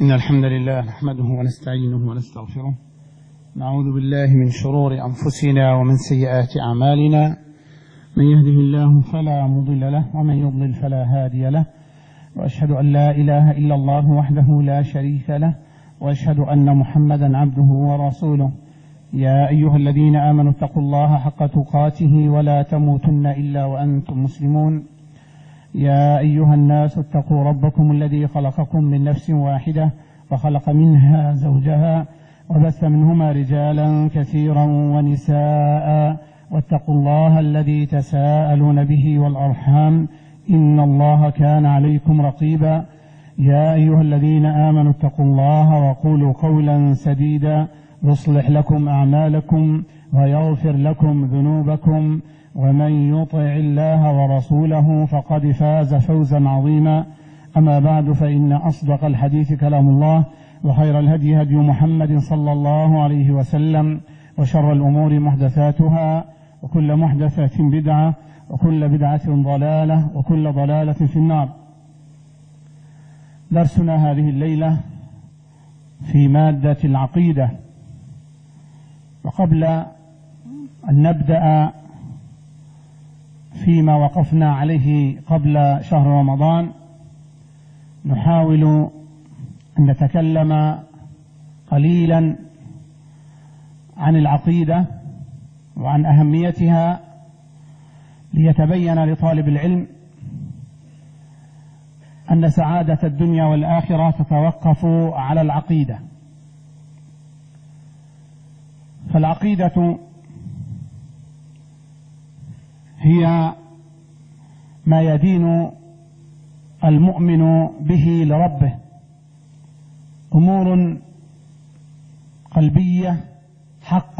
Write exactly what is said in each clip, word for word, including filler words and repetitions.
إن الحمد لله نحمده ونستعينه ونستغفره، نعوذ بالله من شرور أنفسنا ومن سيئات أعمالنا، من يهده الله فلا مضل له ومن يضلل فلا هادي له، وأشهد أن لا إله إلا الله وحده لا شريك له، وأشهد أن محمدا عبده ورسوله. يا أيها الذين آمنوا اتقوا الله حق تقاته ولا تموتن إلا وأنتم مسلمون. يا أيها الناس اتقوا ربكم الذي خلقكم من نفس واحدة وخلق منها زوجها وبث منهما رجالا كثيرا ونساء، واتقوا الله الذي تساءلون به والأرحام إن الله كان عليكم رقيبا. يا أيها الذين آمنوا اتقوا الله وقولوا قولا سديدا يصلح لكم أعمالكم ويغفر لكم ذنوبكم، ومن يطع الله ورسوله فقد فاز فوزا عظيما. أما بعد، فإن أصدق الحديث كلام الله، وخير الهدي هدي محمد صلى الله عليه وسلم، وشر الأمور محدثاتها، وكل محدثة بدعة، وكل بدعة ضلالة، وكل ضلالة في النار. درسنا هذه الليلة في مادة العقيدة. وقبل أن نبدأ فيما وقفنا عليه قبل شهر رمضان، نحاول أن نتكلم قليلا عن العقيدة وعن أهميتها، ليتبين لطالب العلم أن سعادة الدنيا والآخرة تتوقف على العقيدة. فالعقيدة هي ما يدين المؤمن به لربه، أمور قلبية حق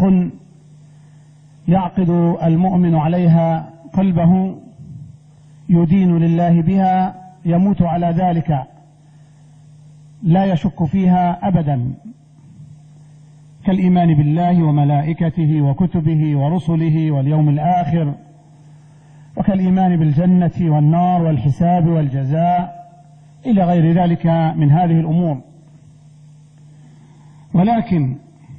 يعقد المؤمن عليها قلبه، يدين لله بها، يموت على ذلك لا يشك فيها أبدا، كالإيمان بالله وملائكته وكتبه ورسله واليوم الآخر، وكالإيمان بالجنة والنار والحساب والجزاء إلى غير ذلك من هذه الأمور. ولكن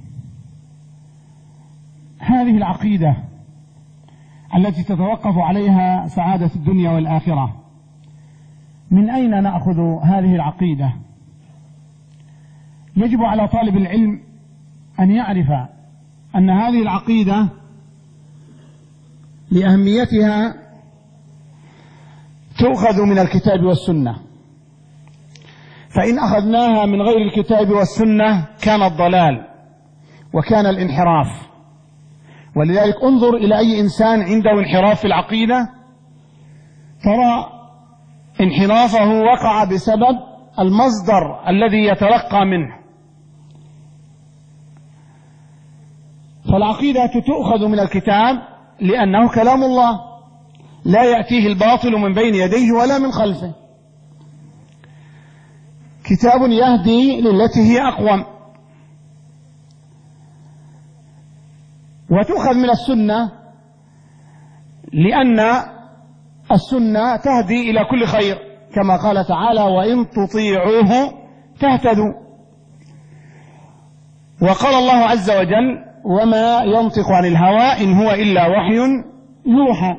هذه العقيدة التي تتوقف عليها سعادة الدنيا والآخرة، من أين نأخذ هذه العقيدة؟ يجب على طالب العلم أن يعرف أن هذه العقيدة لأهميتها تؤخذ من الكتاب والسنة، فإن أخذناها من غير الكتاب والسنة كان الضلال وكان الانحراف. ولذلك انظر إلى أي إنسان عنده انحراف في العقيدة، ترى انحرافه وقع بسبب المصدر الذي يتلقى منه. فالعقيدة تؤخذ من الكتاب لأنه كلام الله، لا يأتيه الباطل من بين يديه ولا من خلفه، كتاب يهدي للتي هي أقوم. وتؤخذ من السنة لأن السنة تهدي إلى كل خير، كما قال تعالى: وإن تطيعوه تهتدوا. وقال الله عز وجل: وما ينطق عن الهوى إن هو إلا وحي يوحى.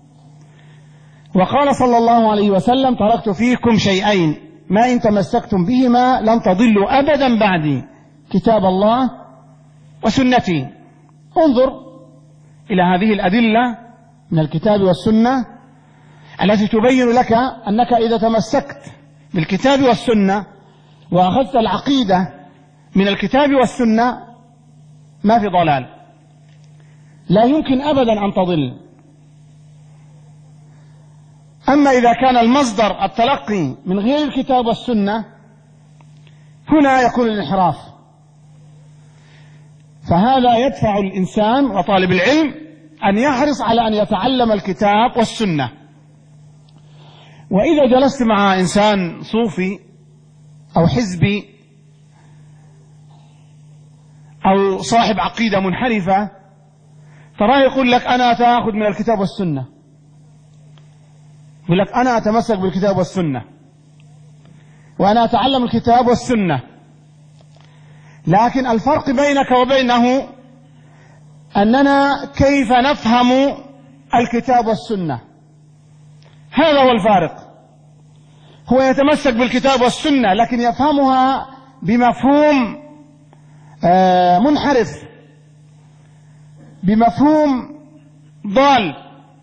وقال صلى الله عليه وسلم: تركت فيكم شيئين ما إن تمسكتم بهما لن تضلوا أبدا بعدي، كتاب الله وسنتي. انظر إلى هذه الأدلة من الكتاب والسنة التي تبين لك أنك إذا تمسكت بالكتاب والسنة وأخذت العقيدة من الكتاب والسنة ما في ضلال، لا يمكن أبدا أن تضل. أما إذا كان المصدر التلقي من غير الكتاب والسنة، هنا يكون الانحراف. فهذا يدفع الإنسان وطالب العلم أن يحرص على أن يتعلم الكتاب والسنة. وإذا جلست مع إنسان صوفي أو حزبي أو صاحب عقيدة منحرفة، تراه يقول لك: أنا أتأخذ من الكتاب والسنة، يقول لك: أنا أتمسك بالكتاب والسنة، وأنا أتعلم الكتاب والسنة، لكن الفرق بينك وبينه أننا كيف نفهم الكتاب والسنة، هذا هو الفارق. هو يتمسك بالكتاب والسنة لكن يفهمها بمفهوم منحرف، بمفهوم ضال.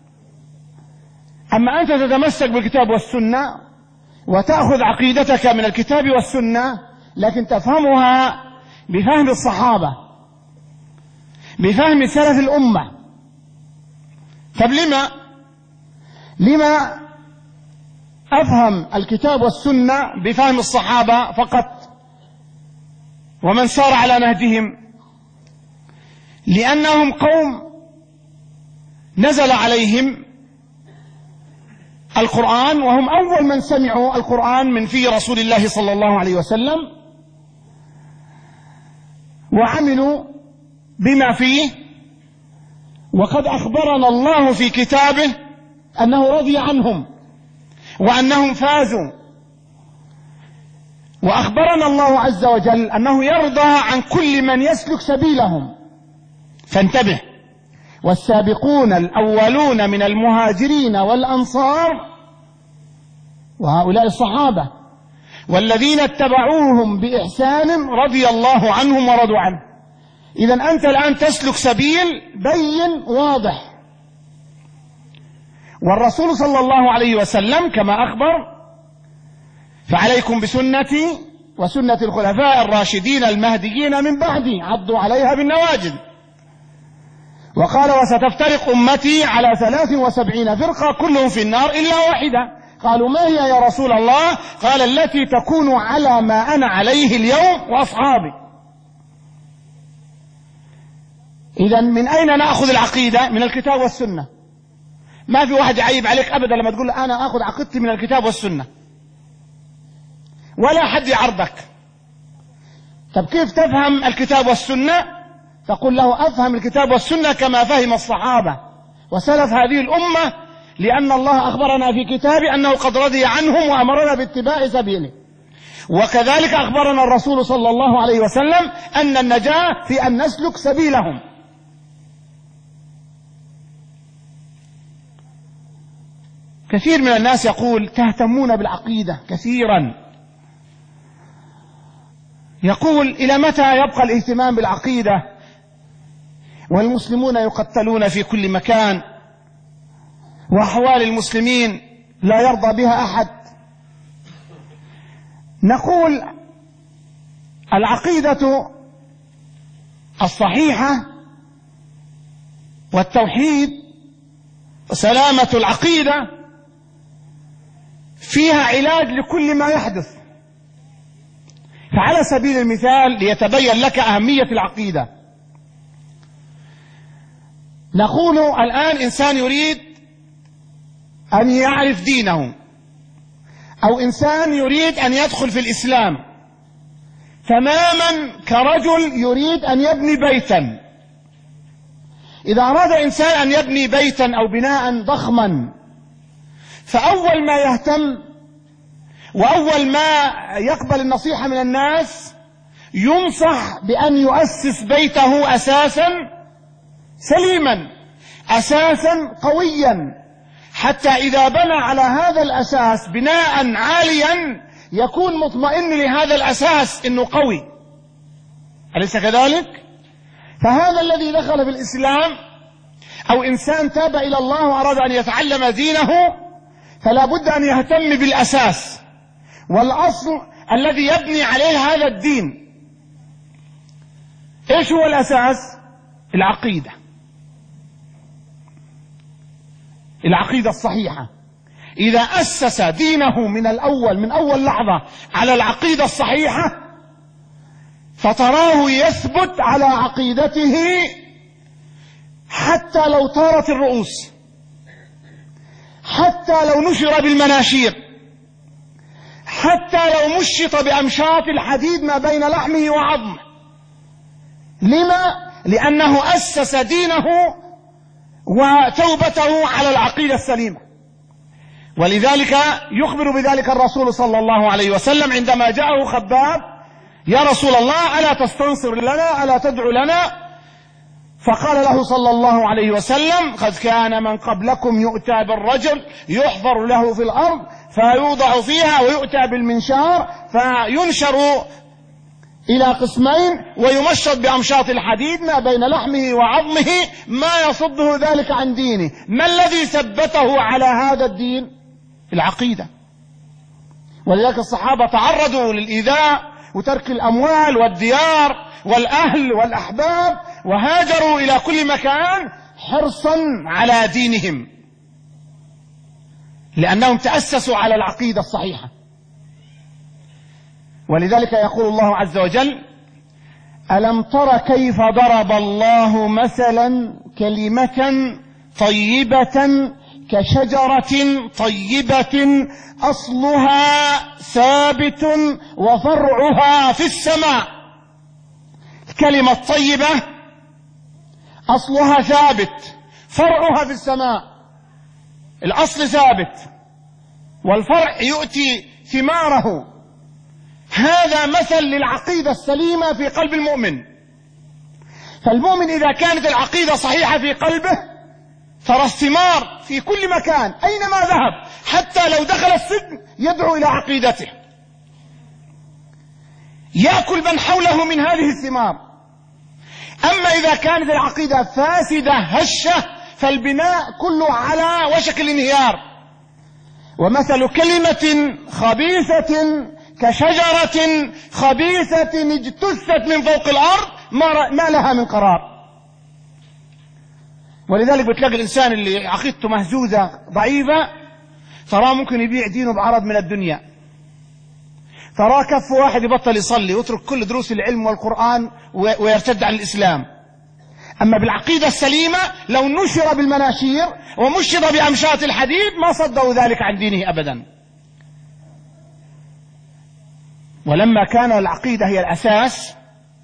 أما أنت تتمسك بالكتاب والسنة وتأخذ عقيدتك من الكتاب والسنة لكن تفهمها بفهم الصحابة، بفهم سلف الأمة. طب لما لما أفهم الكتاب والسنة بفهم الصحابة فقط ومن سار على نهجهم؟ لأنهم قوم نزل عليهم القرآن وهم أول من سمعوا القرآن من في رسول الله صلى الله عليه وسلم، وعملوا بما فيه. وقد أخبرنا الله في كتابه أنه رضي عنهم وأنهم فازوا، وأخبرنا الله عز وجل أنه يرضى عن كل من يسلك سبيلهم. فانتبه، والسابقون الأولون من المهاجرين والأنصار، وهؤلاء الصحابة، والذين اتبعوهم بإحسان رضي الله عنهم ورضوا عنه. إذن أنت الآن تسلك سبيل بين واضح، والرسول صلى الله عليه وسلم كما أخبر: فعليكم بسنتي وسنة الخلفاء الراشدين المهديين من بعدي عضوا عليها بالنواجذ. وقال: وستفترق أمتي على ثلاث وسبعين فرقة كلهم في النار إلا واحدة. قالوا: ما هي يا رسول الله؟ قال: التي تكون على ما أنا عليه اليوم وأصحابي. إذن من أين نأخذ العقيدة؟ من الكتاب والسنة. ما في واحد يعيب عليك أبدا لما تقول أنا أخذ عقيدتي من الكتاب والسنة، ولا حد يعرضك. طب كيف تفهم الكتاب والسنة؟ تقول له: أفهم الكتاب والسنة كما فهم الصحابة وسلف هذه الأمة، لأن الله أخبرنا في كتابه أنه قد رضي عنهم وأمرنا باتباع سبيله، وكذلك أخبرنا الرسول صلى الله عليه وسلم أن النجاة في أن نسلك سبيلهم. كثير من الناس يقول: تهتمون بالعقيدة كثيرا. يقول: إلى متى يبقى الاهتمام بالعقيدة والمسلمون يقتلون في كل مكان، وأحوال المسلمين لا يرضى بها أحد؟ نقول: العقيدة الصحيحة والتوحيد وسلامة العقيدة فيها علاج لكل ما يحدث. فعلى سبيل المثال ليتبين لك أهمية العقيدة، نقول الآن إنسان يريد أن يعرف دينه، أو إنسان يريد أن يدخل في الإسلام تماما كرجل يريد أن يبني بيتا. إذا أراد إنسان أن يبني بيتا أو بناء ضخما، فأول ما يهتم وأول ما يقبل النصيحة من الناس ينصح بأن يؤسس بيته أساسا سليما، أساسا قويا، حتى إذا بنى على هذا الأساس بناء عاليا يكون مطمئن لهذا الأساس إنه قوي. أليس كذلك؟ فهذا الذي دخل في الإسلام أو إنسان تاب إلى الله وأراد أن يتعلم دينه فلا بد أن يهتم بالأساس والأصل الذي يبني عليه هذا الدين. إيش هو الأساس؟ العقيدة، العقيدة الصحيحة. إذا أسس دينه من الأول من أول لحظة على العقيدة الصحيحة فتراه يثبت على عقيدته حتى لو طارت الرؤوس، حتى لو نشر بالمناشير، حتى لو مشط بأمشاط الحديد ما بين لحمه وعظمه. لما؟ لأنه أسس دينه وتوبته على العقيدة السليمة. ولذلك يخبر بذلك الرسول صلى الله عليه وسلم عندما جاءه خباب يا رسول الله ألا تستنصر لنا، ألا تدعو لنا؟ فقال له صلى الله عليه وسلم: قد كان من قبلكم يؤتى بالرجل يحفر له في الأرض فيوضع فيها ويؤتى بالمنشار فينشر إلى قسمين ويمشط بأمشاط الحديد ما بين لحمه وعظمه ما يصده ذلك عن دينه. ما الذي ثبته على هذا الدين؟ العقيدة. ولذلك الصحابة تعرضوا للإيذاء وترك الأموال والديار والأهل والأحباب وهاجروا إلى كل مكان حرصا على دينهم، لأنهم تأسسوا على العقيدة الصحيحة. ولذلك يقول الله عز وجل: ألم تر كيف ضرب الله مثلا كلمة طيبة كشجرة طيبة أصلها ثابت وفرعها في السماء. الكلمة الطيبة أصلها ثابت، فرعها في السماء. الأصل ثابت والفرع يؤتي ثماره. هذا مثل للعقيدة السليمة في قلب المؤمن. فالمؤمن إذا كانت العقيدة صحيحة في قلبه ترى الثمار في كل مكان أينما ذهب، حتى لو دخل السجن يدعو إلى عقيدته، يأكل من حوله من هذه الثمار. أما إذا كانت العقيدة فاسدة هشة فالبناء كله على وشك الانهيار. ومثل كلمة خبيثة كشجرة خبيثة اجتثت من فوق الأرض ما لها من قرار. ولذلك بتلاقي الإنسان اللي عقيدته مهزوزة ضعيفة تراه ممكن يبيع دينه بعرض من الدنيا، تراه كف واحد يبطل يصلي ويترك كل دروس العلم والقرآن ويرتد عن الإسلام. أما بالعقيدة السليمة لو نشر بالمناشير ومشط بأمشاط الحديد ما صدوا ذلك عن دينه أبدا. ولما كان العقيدة هي الأساس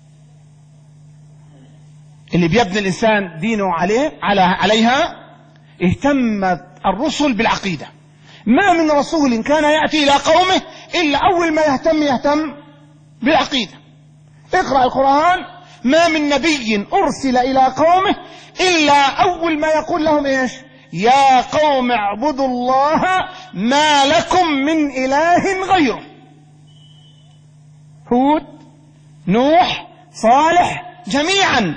اللي بيبني الإنسان دينه عليه على عليها اهتمت الرسل بالعقيدة. ما من رسول كان يأتي إلى قومه إلا أول ما يهتم يهتم بالعقيدة. اقرأ القرآن، ما من نبي أرسل إلى قومه إلا أول ما يقول لهم إيش؟ يا قوم اعبدوا الله ما لكم من إله غيره. هود، نوح، صالح، جميعا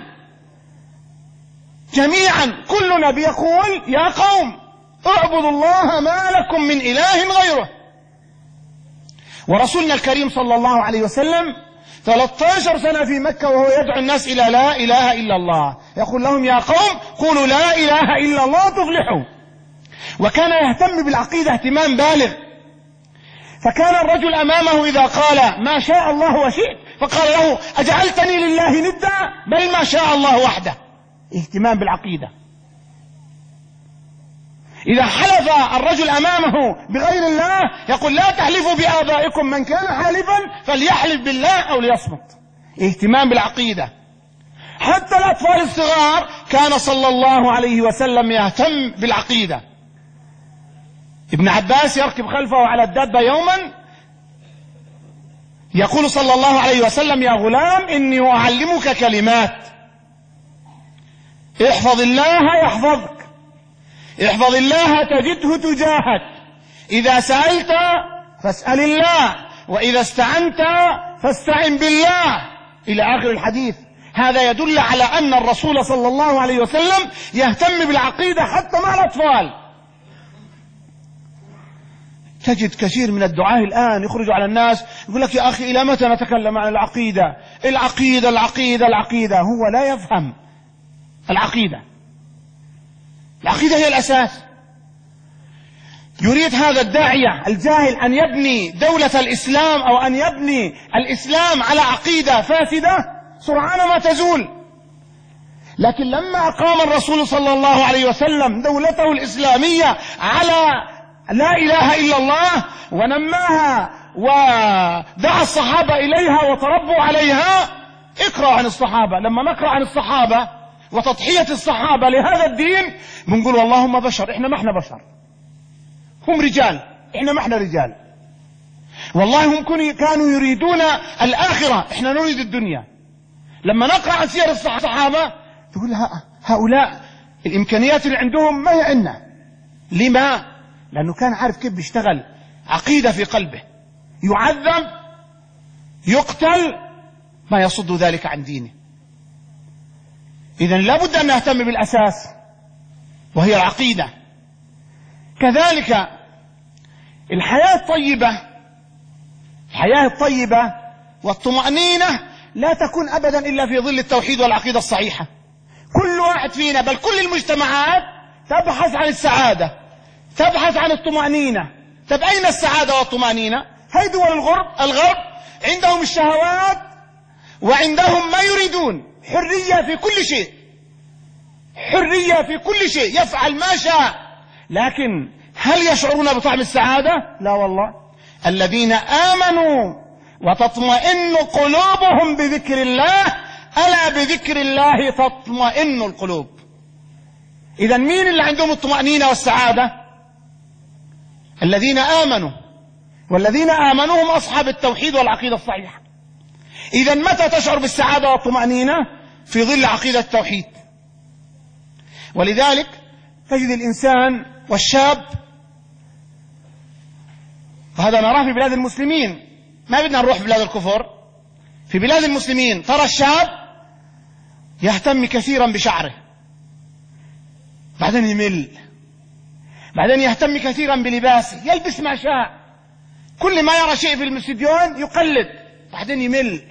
جميعا كل نبي يقول يا قوم اعبدوا الله ما لكم من إله غيره. ورسولنا الكريم صلى الله عليه وسلم ثلاثة عشر سنة في مكة وهو يدعو الناس إلى لا إله إلا الله، يقول لهم يا قوم قولوا لا إله إلا الله تفلحوا. وكان يهتم بالعقيدة اهتمام بالغ. فكان الرجل أمامه إذا قال ما شاء الله وشئت فقال له أجعلتني لله ندا بل ما شاء الله وحده. اهتمام بالعقيدة. إذا حلف الرجل أمامه بغير الله يقول لا تحلفوا بآبائكم، من كان حالفا فليحلف بالله أو ليصمت. اهتمام بالعقيدة. حتى الأطفال الصغار كان صلى الله عليه وسلم يهتم بالعقيدة. ابن عباس يركب خلفه على الدابة يوما يقول صلى الله عليه وسلم يا غلام إني أعلمك كلمات، احفظ الله يحفظك، احفظ الله تجده تجاهك، إذا سألت فاسأل الله، وإذا استعنت فاستعن بالله، إلى آخر الحديث. هذا يدل على أن الرسول صلى الله عليه وسلم يهتم بالعقيدة حتى مع الأطفال. تجد كثير من الدعاة الآن يخرجوا على الناس يقول لك يا أخي إلى متى نتكلم عن العقيدة؟ العقيدة العقيدة العقيدة. هو لا يفهم العقيدة. العقيدة هي الأساس. يريد هذا الداعية الجاهل أن يبني دولة الإسلام أو أن يبني الإسلام على عقيدة فاسدة سرعان ما تزول. لكن لما أقام الرسول صلى الله عليه وسلم دولته الإسلامية على لا إله إلا الله ونماها ودعا الصحابة إليها وتربوا عليها. اقرأ عن الصحابة. لما نقرأ عن الصحابة وتضحية الصحابة لهذا الدين بنقول والله هم بشر، احنا ما احنا بشر، هم رجال احنا ما احنا رجال. والله هم كانوا يريدون الآخرة، إحنا نريد الدنيا. لما نقرأ عن سير الصحابة تقول هؤلاء الإمكانيات اللي عندهم ما هي عندنا. لما؟ لأنه كان عارف كيف بيشتغل عقيدة في قلبه، يعذب يقتل ما يصد ذلك عن دينه. إذن لابد أن نهتم بالأساس وهي العقيدة. كذلك الحياة الطيبة، الحياة الطيبة والطمأنينة لا تكون أبدا إلا في ظل التوحيد والعقيدة الصحيحة. كل واحد فينا بل كل المجتمعات تبحث عن السعادة، تبحث عن الطمأنينة. طب أين السعادة والطمأنينة؟ هاي دول الغرب الغرب عندهم الشهوات وعندهم ما يريدون، حرية في كل شيء، حرية في كل شيء، يفعل ما شاء. لكن هل يشعرون بطعم السعادة؟ لا والله. الذين آمنوا وتطمئن قلوبهم بذكر الله، ألا بذكر الله تطمئن القلوب. إذا مين اللي عندهم الطمأنينة والسعادة؟ الذين آمنوا، والذين آمنوا هم أصحاب التوحيد والعقيدة الصحيحة. إذا متى تشعر بالسعادة والطمأنينة؟ في ظل عقيدة التوحيد. ولذلك تجد الإنسان والشاب، وهذا نراه في بلاد المسلمين، ما بدنا نروح في بلاد الكفر، في بلاد المسلمين ترى الشاب يهتم كثيرا بشعره، بعدين يمل، بعدين يهتم كثيرا بلباسه، يلبس ما شاء، كل ما يرى شيء في الاستديون يقلد، بعدين يمل،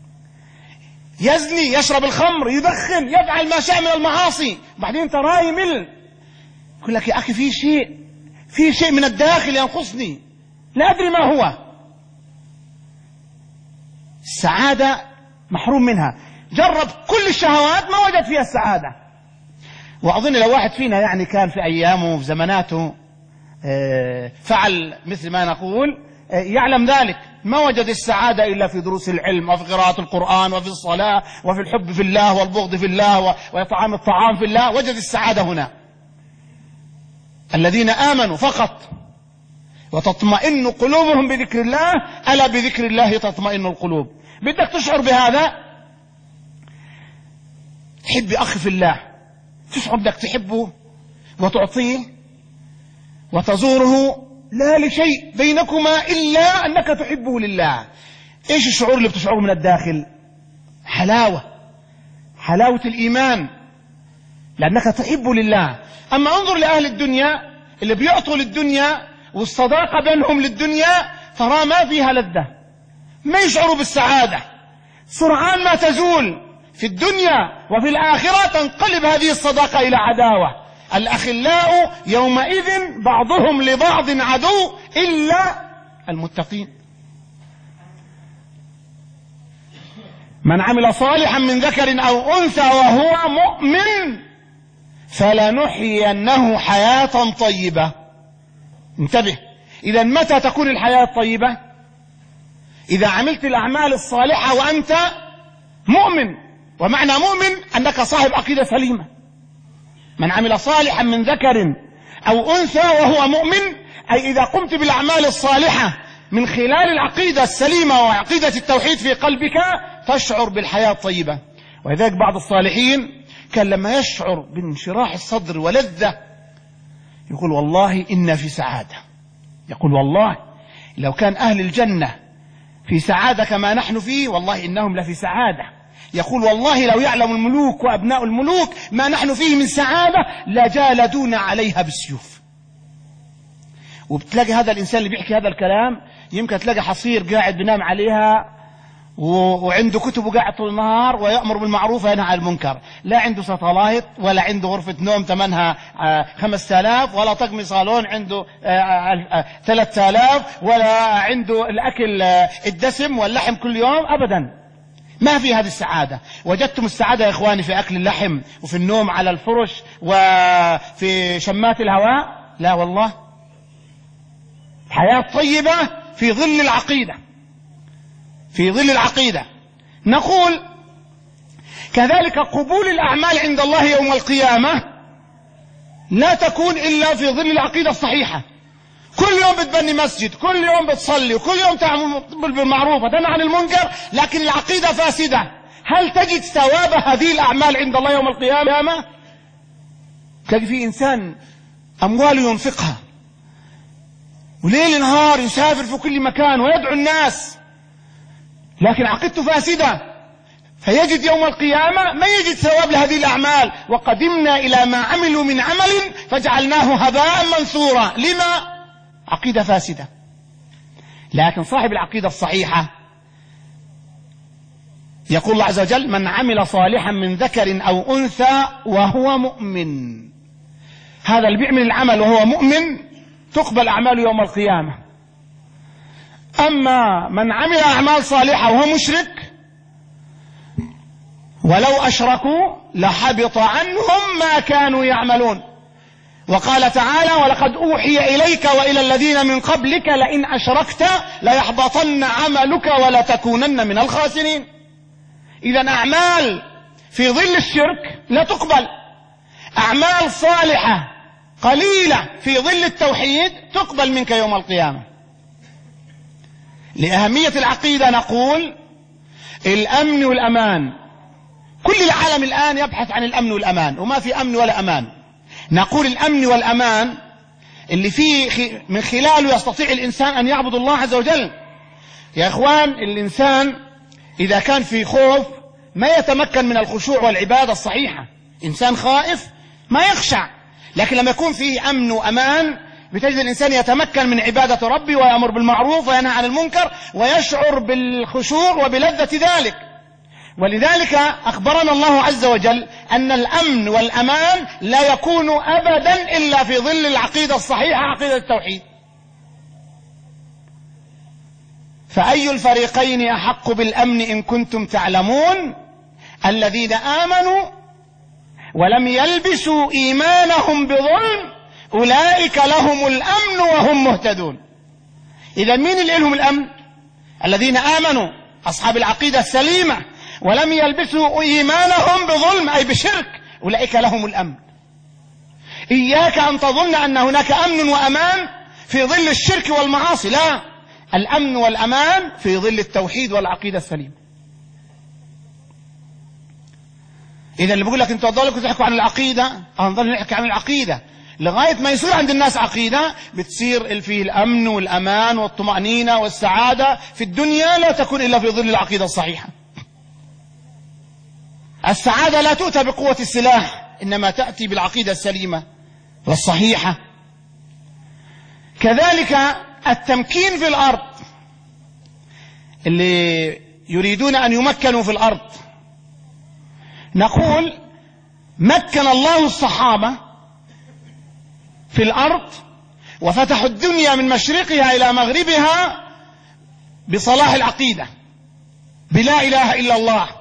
يزني، يشرب الخمر، يدخن، يفعل ما شاء من المعاصي، بعدين تراه يمل، يقول لك يا أخي في شيء في شيء من الداخل ينقصني، لا أدري ما هو. السعادة محروم منها، جرب كل الشهوات ما وجد فيها السعادة. وأظن لو واحد فينا يعني كان في أيامه وفي زماناته فعل مثل ما نقول يعلم ذلك، ما وجد السعادة إلا في دروس العلم وفي قراءة القرآن وفي الصلاة وفي الحب في الله والبغض في الله وإطعام الطعام في الله، وجد السعادة هنا. الذين آمنوا فقط وتطمئن قلوبهم بذكر الله، ألا بذكر الله تطمئن القلوب. بدك تشعر بهذا، تحب أخ في الله، تشعر بدك تحبه وتعطيه وتزوره، لا لشيء بينكما إلا أنك تحبه لله. إيش الشعور اللي بتشعره من الداخل؟ حلاوة، حلاوة الإيمان، لأنك تحبه لله. أما انظر لأهل الدنيا اللي بيعطوا للدنيا والصداقة بينهم للدنيا، ترى ما فيها لذة، ما يشعروا بالسعادة، سرعان ما تزول في الدنيا وفي الآخرة تنقلب هذه الصداقة إلى عداوة. الأخلاء يومئذ بعضهم لبعض عدو إلا المتقين. من عمل صالحا من ذكر أو أنثى وهو مؤمن فلنحيينه حياة طيبة. انتبه، إذا متى تكون الحياة الطيبة؟ إذا عملت الأعمال الصالحة وأنت مؤمن، ومعنى مؤمن أنك صاحب عقيدة سليمة. من عمل صالحا من ذكر أو أنثى وهو مؤمن، أي إذا قمت بالأعمال الصالحة من خلال العقيدة السليمة وعقيدة التوحيد في قلبك تشعر بالحياة الطيبة. ولذلك بعض الصالحين كان لما يشعر بانشراح الصدر ولذة يقول والله إنا في سعادة، يقول والله لو كان أهل الجنة في سعادة كما نحن فيه والله إنهم لفي سعادة. يقول والله لو يعلم الملوك وأبناء الملوك ما نحن فيه من سعادة لجالدونا عليها بالسيوف. وبتلاقي هذا الإنسان اللي بيحكي هذا الكلام يمكن تلاقي حصير قاعد بنام عليها وعنده كتبه قاعد طول النهار ويأمر بالمعروف وينهى عن المنكر، لا عنده ساتلايت ولا عنده غرفة نوم ثمنها خمسة آلاف، ولا طقم صالون عنده ثلاثة آلاف، ولا عنده الأكل الدسم واللحم كل يوم، أبدا ما في هذه السعادة. وجدتم السعادة يا إخواني في أكل اللحم وفي النوم على الفرش وفي شمات الهواء؟ لا والله. حياة طيبة في ظل العقيدة، في ظل العقيدة. نقول كذلك قبول الأعمال عند الله يوم القيامة لا تكون إلا في ظل العقيدة الصحيحة. كل يوم بتبني مسجد، كل يوم بتصلي، وكل يوم تعمل بالمعروف وتنهى عن المنكر، لكن العقيدة فاسدة، هل تجد ثواب هذه الأعمال عند الله يوم القيامة؟ تجد في إنسان أمواله ينفقها وليل نهار يسافر في كل مكان ويدعو الناس، لكن عقيدته فاسدة، فيجد يوم القيامة ما يجد ثواب لهذه الأعمال. وقدمنا إلى ما عملوا من عمل فجعلناه هباء منثورا. لما؟ عقيدة فاسدة. لكن صاحب العقيدة الصحيحة يقول الله عز وجل: من عمل صالحا من ذكر أو أنثى وهو مؤمن. هذا اللي بيعمل العمل وهو مؤمن تقبل أعماله يوم القيامة. أما من عمل أعمال صالحة وهو مشرك ولو أشركوا لحبط عنهم ما كانوا يعملون. وقال تعالى: ولقد أوحي إليك وإلى الذين من قبلك لئن أشركت ليحبطن عملك ولتكونن من الخاسرين. إذن أعمال في ظل الشرك لا تقبل، أعمال صالحة قليلة في ظل التوحيد تقبل منك يوم القيامة. لأهمية العقيدة نقول الأمن والأمان. كل العالم الآن يبحث عن الأمن والأمان، وما في أمن ولا أمان. نقول الأمن والأمان اللي فيه من خلاله يستطيع الإنسان أن يعبد الله عز وجل. يا إخوان، الإنسان إذا كان في خوف ما يتمكن من الخشوع والعبادة الصحيحة. إنسان خائف ما يخشع، لكن لما يكون فيه أمن وأمان بتجد الإنسان يتمكن من عبادة ربه ويأمر بالمعروف وينهى عن المنكر ويشعر بالخشوع وبلذة ذلك. ولذلك أخبرنا الله عز وجل أن الأمن والأمان لا يكون أبدا إلا في ظل العقيدة الصحيحة، عقيدة التوحيد. فأي الفريقين أحق بالأمن إن كنتم تعلمون؟ الذين آمنوا ولم يلبسوا إيمانهم بظلم أولئك لهم الأمن وهم مهتدون. إذا مين اللي لهم الأمن؟ الذين آمنوا، أصحاب العقيدة السليمة، ولم يلبسوا إيمانهم بظلم أي بشرك، أولئك لهم الأمن. إياك أن تظن أن هناك أمن وأمان في ظل الشرك والمعاصي، لا، الأمن والأمان في ظل التوحيد والعقيدة السليمة. إذا اللي بقول لك أنتوا ضلكوا تحكوا عن العقيدة، هنظل نحكي عن العقيدة لغاية ما يصير عند الناس عقيدة بتصير فيه الأمن والأمان والطمأنينة والسعادة في الدنيا لا تكون إلا في ظل العقيدة الصحيحة. السعادة لا تؤتى بقوة السلاح، إنما تأتي بالعقيدة السليمة والصحيحة. كذلك التمكين في الأرض، اللي يريدون أن يمكنوا في الأرض، نقول مكن الله الصحابة في الأرض وفتحوا الدنيا من مشرقها إلى مغربها بصلاح العقيدة، بلا إله إلا الله.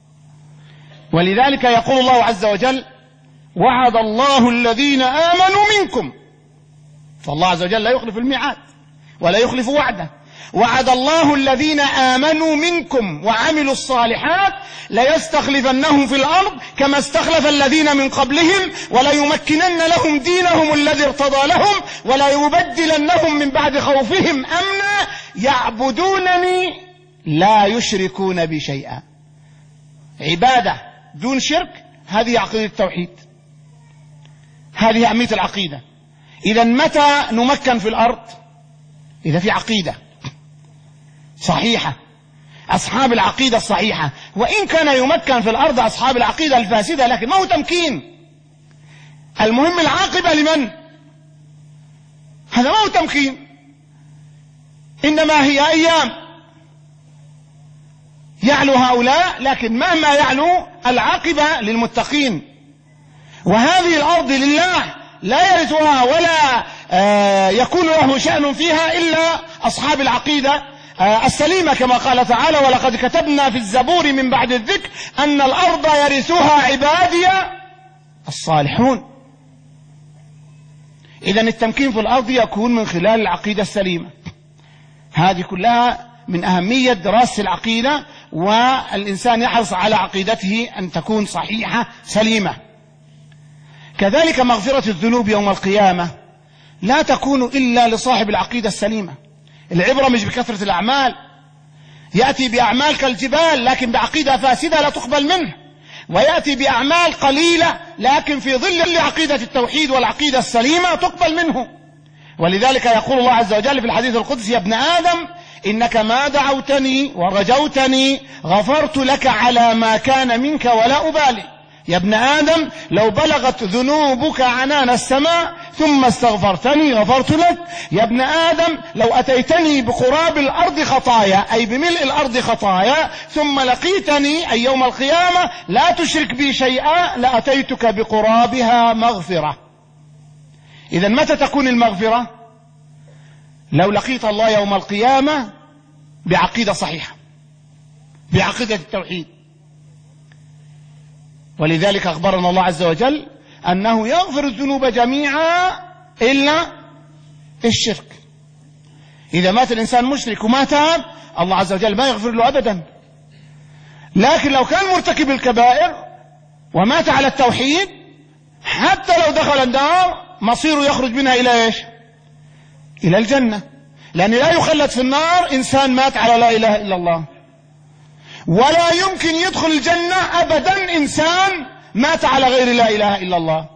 ولذلك يقول الله عز وجل: وعد الله الذين آمنوا منكم. فالله عز وجل لا يخلف الميعاد ولا يخلف وعده. وعد الله الذين آمنوا منكم وعملوا الصالحات ليستخلفنهم في الأرض كما استخلف الذين من قبلهم وليمكنن لهم دينهم الذي ارتضى لهم ولا يبدلنهم من بعد خوفهم أمنا يعبدونني لا يشركون بي شيئا. عبادة دون شرك، هذه عقيدة التوحيد، هذه أهمية العقيدة. إذا متى نمكن في الأرض؟ إذا في عقيدة صحيحة، أصحاب العقيدة الصحيحة. وإن كان يمكن في الأرض أصحاب العقيدة الفاسدة، لكن ما هو تمكين. المهم العاقبة لمن؟ هذا ما هو تمكين، إنما هي أيام يعلو هؤلاء، لكن مهما يعلو العاقبة للمتقين. وهذه الأرض لله لا يرثها ولا آه يكون له شأن فيها إلا أصحاب العقيدة آه السليمة، كما قال تعالى: ولقد كتبنا في الزبور من بعد الذكر أن الأرض يرثها عبادي الصالحون. إذن التمكين في الأرض يكون من خلال العقيدة السليمة. هذه كلها من أهمية دراسة العقيدة، والإنسان يحرص على عقيدته أن تكون صحيحة سليمة. كذلك مغفرة الذنوب يوم القيامة، لا تكون إلا لصاحب العقيدة السليمة. العبرة مش بكثرة الأعمال، يأتي بأعمال كالجبال لكن بعقيدة فاسدة لا تقبل منه، ويأتي بأعمال قليلة لكن في ظل عقيدة التوحيد والعقيدة السليمة تقبل منه. ولذلك يقول الله عز وجل في الحديث القدسي: يا ابن آدم إنك ما دعوتني ورجوتني غفرت لك على ما كان منك ولا أبالي. يا ابن آدم لو بلغت ذنوبك عنان السماء ثم استغفرتني غفرت لك. يا ابن آدم لو أتيتني بقراب الأرض خطايا، أي بملء الأرض خطايا، ثم لقيتني أي يوم القيامة لا تشرك بي شيئا لأتيتك بقرابها مغفرة. إذن متى تكون المغفرة؟ لو لقيت الله يوم القيامة بعقيدة صحيحة، بعقيدة التوحيد. ولذلك أخبرنا الله عز وجل أنه يغفر الذنوب جميعا إلا الشرك. إذا مات الإنسان مشرك وما تاب الله عز وجل ما يغفر له أبدا. لكن لو كان مرتكب الكبائر ومات على التوحيد حتى لو دخل النار مصيره يخرج منها إلى إيش؟ إلى الجنة، لأن لا يخلد في النار إنسان مات على لا إله إلا الله، ولا يمكن يدخل الجنة أبدا إنسان مات على غير لا إله إلا الله.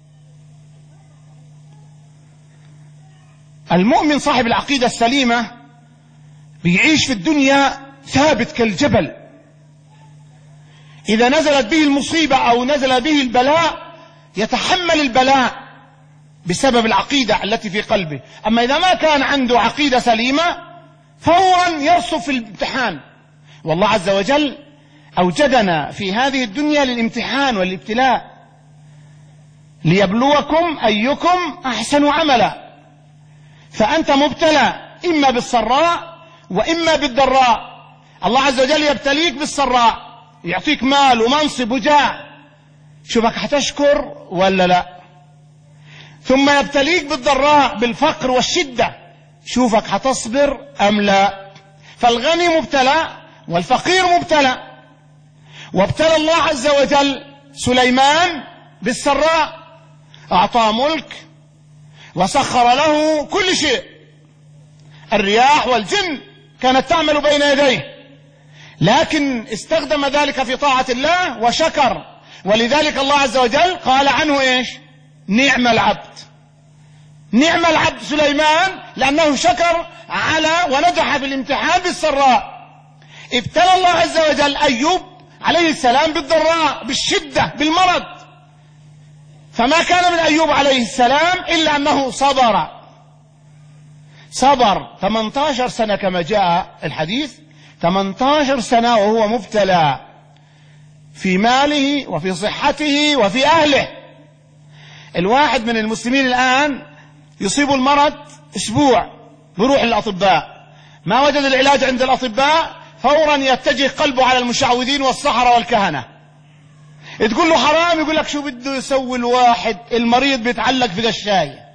المؤمن صاحب العقيدة السليمة بيعيش في الدنيا ثابت كالجبل، إذا نزلت به المصيبة أو نزل به البلاء يتحمل البلاء بسبب العقيدة التي في قلبه. أما إذا ما كان عنده عقيدة سليمة فورا يرسب في الامتحان. والله عز وجل أوجدنا في هذه الدنيا للامتحان والابتلاء، ليبلوكم أيكم أحسن عملا. فأنت مبتلى إما بالسراء وإما بالضراء. الله عز وجل يبتليك بالسراء، يعطيك مال ومنصب وجاه، شوفك حتشكر ولا لا. ثم يبتليك بالضراء بالفقر والشدة، شوفك حتصبر أم لا. فالغني مبتلى والفقير مبتلى. وابتلى الله عز وجل سليمان بالسراء، أعطاه ملك وسخر له كل شيء، الرياح والجن كانت تعمل بين يديه، لكن استخدم ذلك في طاعة الله وشكر. ولذلك الله عز وجل قال عنه إيش؟ نعم العبد. نعم العبد سليمان، لأنه شكر على ونجح في الامتحان بالسراء. ابتلى الله عز وجل أيوب عليه السلام بالضراء، بالشدة، بالمرض، فما كان من أيوب عليه السلام إلا أنه صبر. صبر ثمانية عشر سنة كما جاء الحديث، ثمانية عشر سنة وهو مبتلى في ماله وفي صحته وفي أهله. الواحد من المسلمين الآن يصيب المرض أسبوع بروح للأطباء، ما وجد العلاج عند الأطباء فورا يتجه قلبه على المشعوذين والسحرة والكهنة. تقول له حرام يقول لك شو بده يسوي الواحد المريض بيتعلق في غشاية.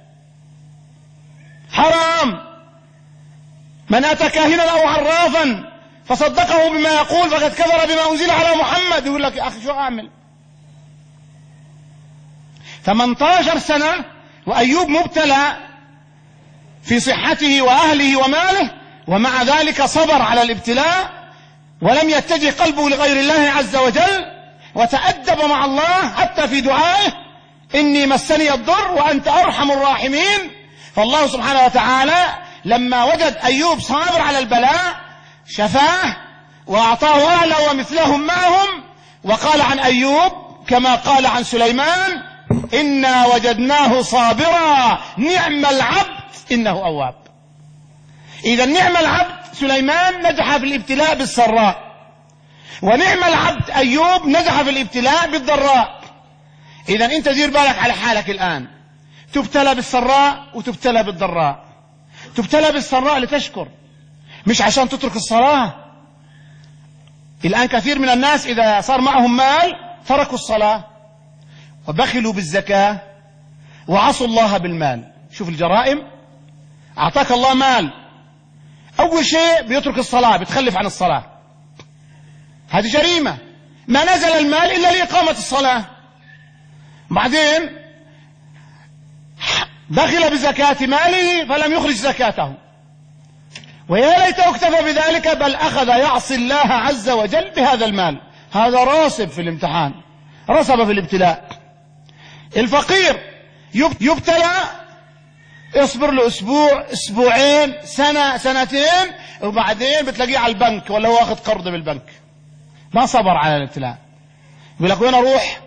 حرام. من أتى كاهنا أو عرافا فصدقه بما يقول فقد كفر بما أنزل على محمد. يقول لك يا أخي شو أعمل؟ ثمانية عشر سنة وأيوب مبتلى في صحته وأهله وماله، ومع ذلك صبر على الابتلاء ولم يتجه قلبه لغير الله عز وجل، وتأدب مع الله حتى في دعائه: إني مسني الضر وأنت أرحم الراحمين. فالله سبحانه وتعالى لما وجد أيوب صابر على البلاء شفاه وأعطاه أعلى ومثلهم معهم، وقال عن أيوب كما قال عن سليمان: إنا وجدناه صابرا نعم العبد إنه أواب. إذا نعم العبد سليمان نجح في الابتلاء بالسراء، ونعم العبد أيوب نجح في الابتلاء بالضراء. إذا أنت دير بالك على حالك الآن، تبتلى بالسراء وتبتلى بالضراء. تبتلى بالسراء لتشكر، مش عشان تترك الصلاة. الآن كثير من الناس إذا صار معهم مال تركوا الصلاة وبخلوا بالزكاة وعصوا الله بالمال. شوف الجرائم. أعطاك الله مال، أول شيء بيترك الصلاة، بيتخلف عن الصلاة. هذه جريمة. ما نزل المال إلا لإقامة الصلاة. بعدين بخل بزكاة ماله فلم يخرج زكاته، ويا ليته اكتفى بذلك بل أخذ يعصي الله عز وجل بهذا المال. هذا راسب في الامتحان، رسب في الابتلاء. الفقير يبتلى، يصبر له أسبوع أسبوعين سنة سنتين، وبعدين بتلاقيه على البنك ولا هو واخد قرض بالبنك، ما صبر على الابتلاء. يقول لك وين أروح؟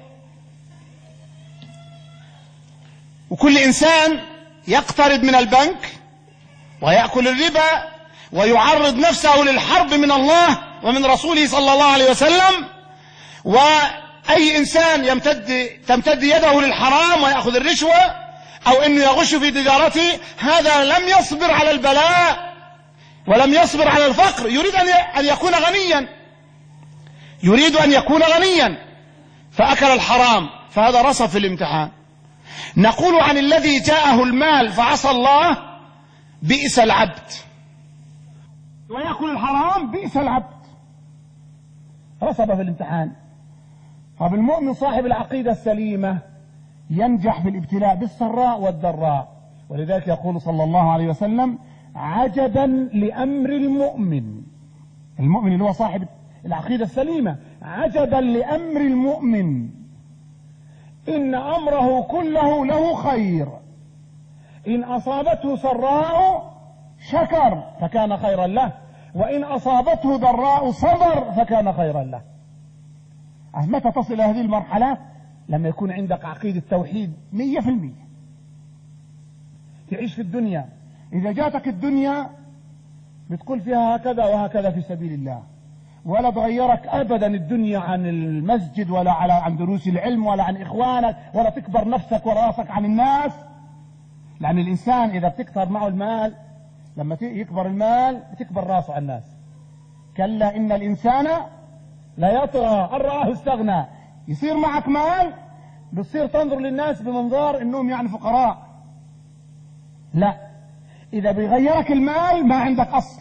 وكل إنسان يقترض من البنك ويأكل الربا ويعرض نفسه للحرب من الله ومن رسوله صلى الله عليه وسلم. وأي إنسان يمتد تمتد يده للحرام ويأخذ الرشوة أو أنه يغش في تجارته، هذا لم يصبر على البلاء ولم يصبر على الفقر، يريد أن يكون غنيا، يريد أن يكون غنيا فأكل الحرام، فهذا رسب في الامتحان. نقول عن الذي جاءه المال فعصى الله: بئس العبد. ويأكل الحرام بئس العبد، رسب في الامتحان. طب المؤمن صاحب العقيدة السليمة ينجح في الابتلاء بالسراء والضراء، ولذلك يقول صلى الله عليه وسلم: عجبا لأمر المؤمن. المؤمن اللي هو صاحب العقيدة السليمة: عجبا لأمر المؤمن، إن أمره كله له خير، إن أصابته سراء شكر فكان خيرا له، وإن أصابته ضراء صبر فكان خيرا له. متى تصل هذه المرحلة؟ لما يكون عندك عقيدة توحيد مية في المية، تعيش في الدنيا، إذا جاتك الدنيا بتقول فيها هكذا وهكذا في سبيل الله، ولا تغيرك أبدا الدنيا عن المسجد ولا على عن دروس العلم ولا عن إخوانك، ولا تكبر نفسك وراسك عن الناس. لأن الإنسان إذا بتكثر معه المال، لما يكبر المال بتكبر راسه على الناس. كلا إن الإنسان لا يطغى أن رآه استغنى. يصير معك مال بتصير تنظر للناس بمنظار إنهم يعني فقراء. لا، إذا بيغيرك المال ما عندك أصل.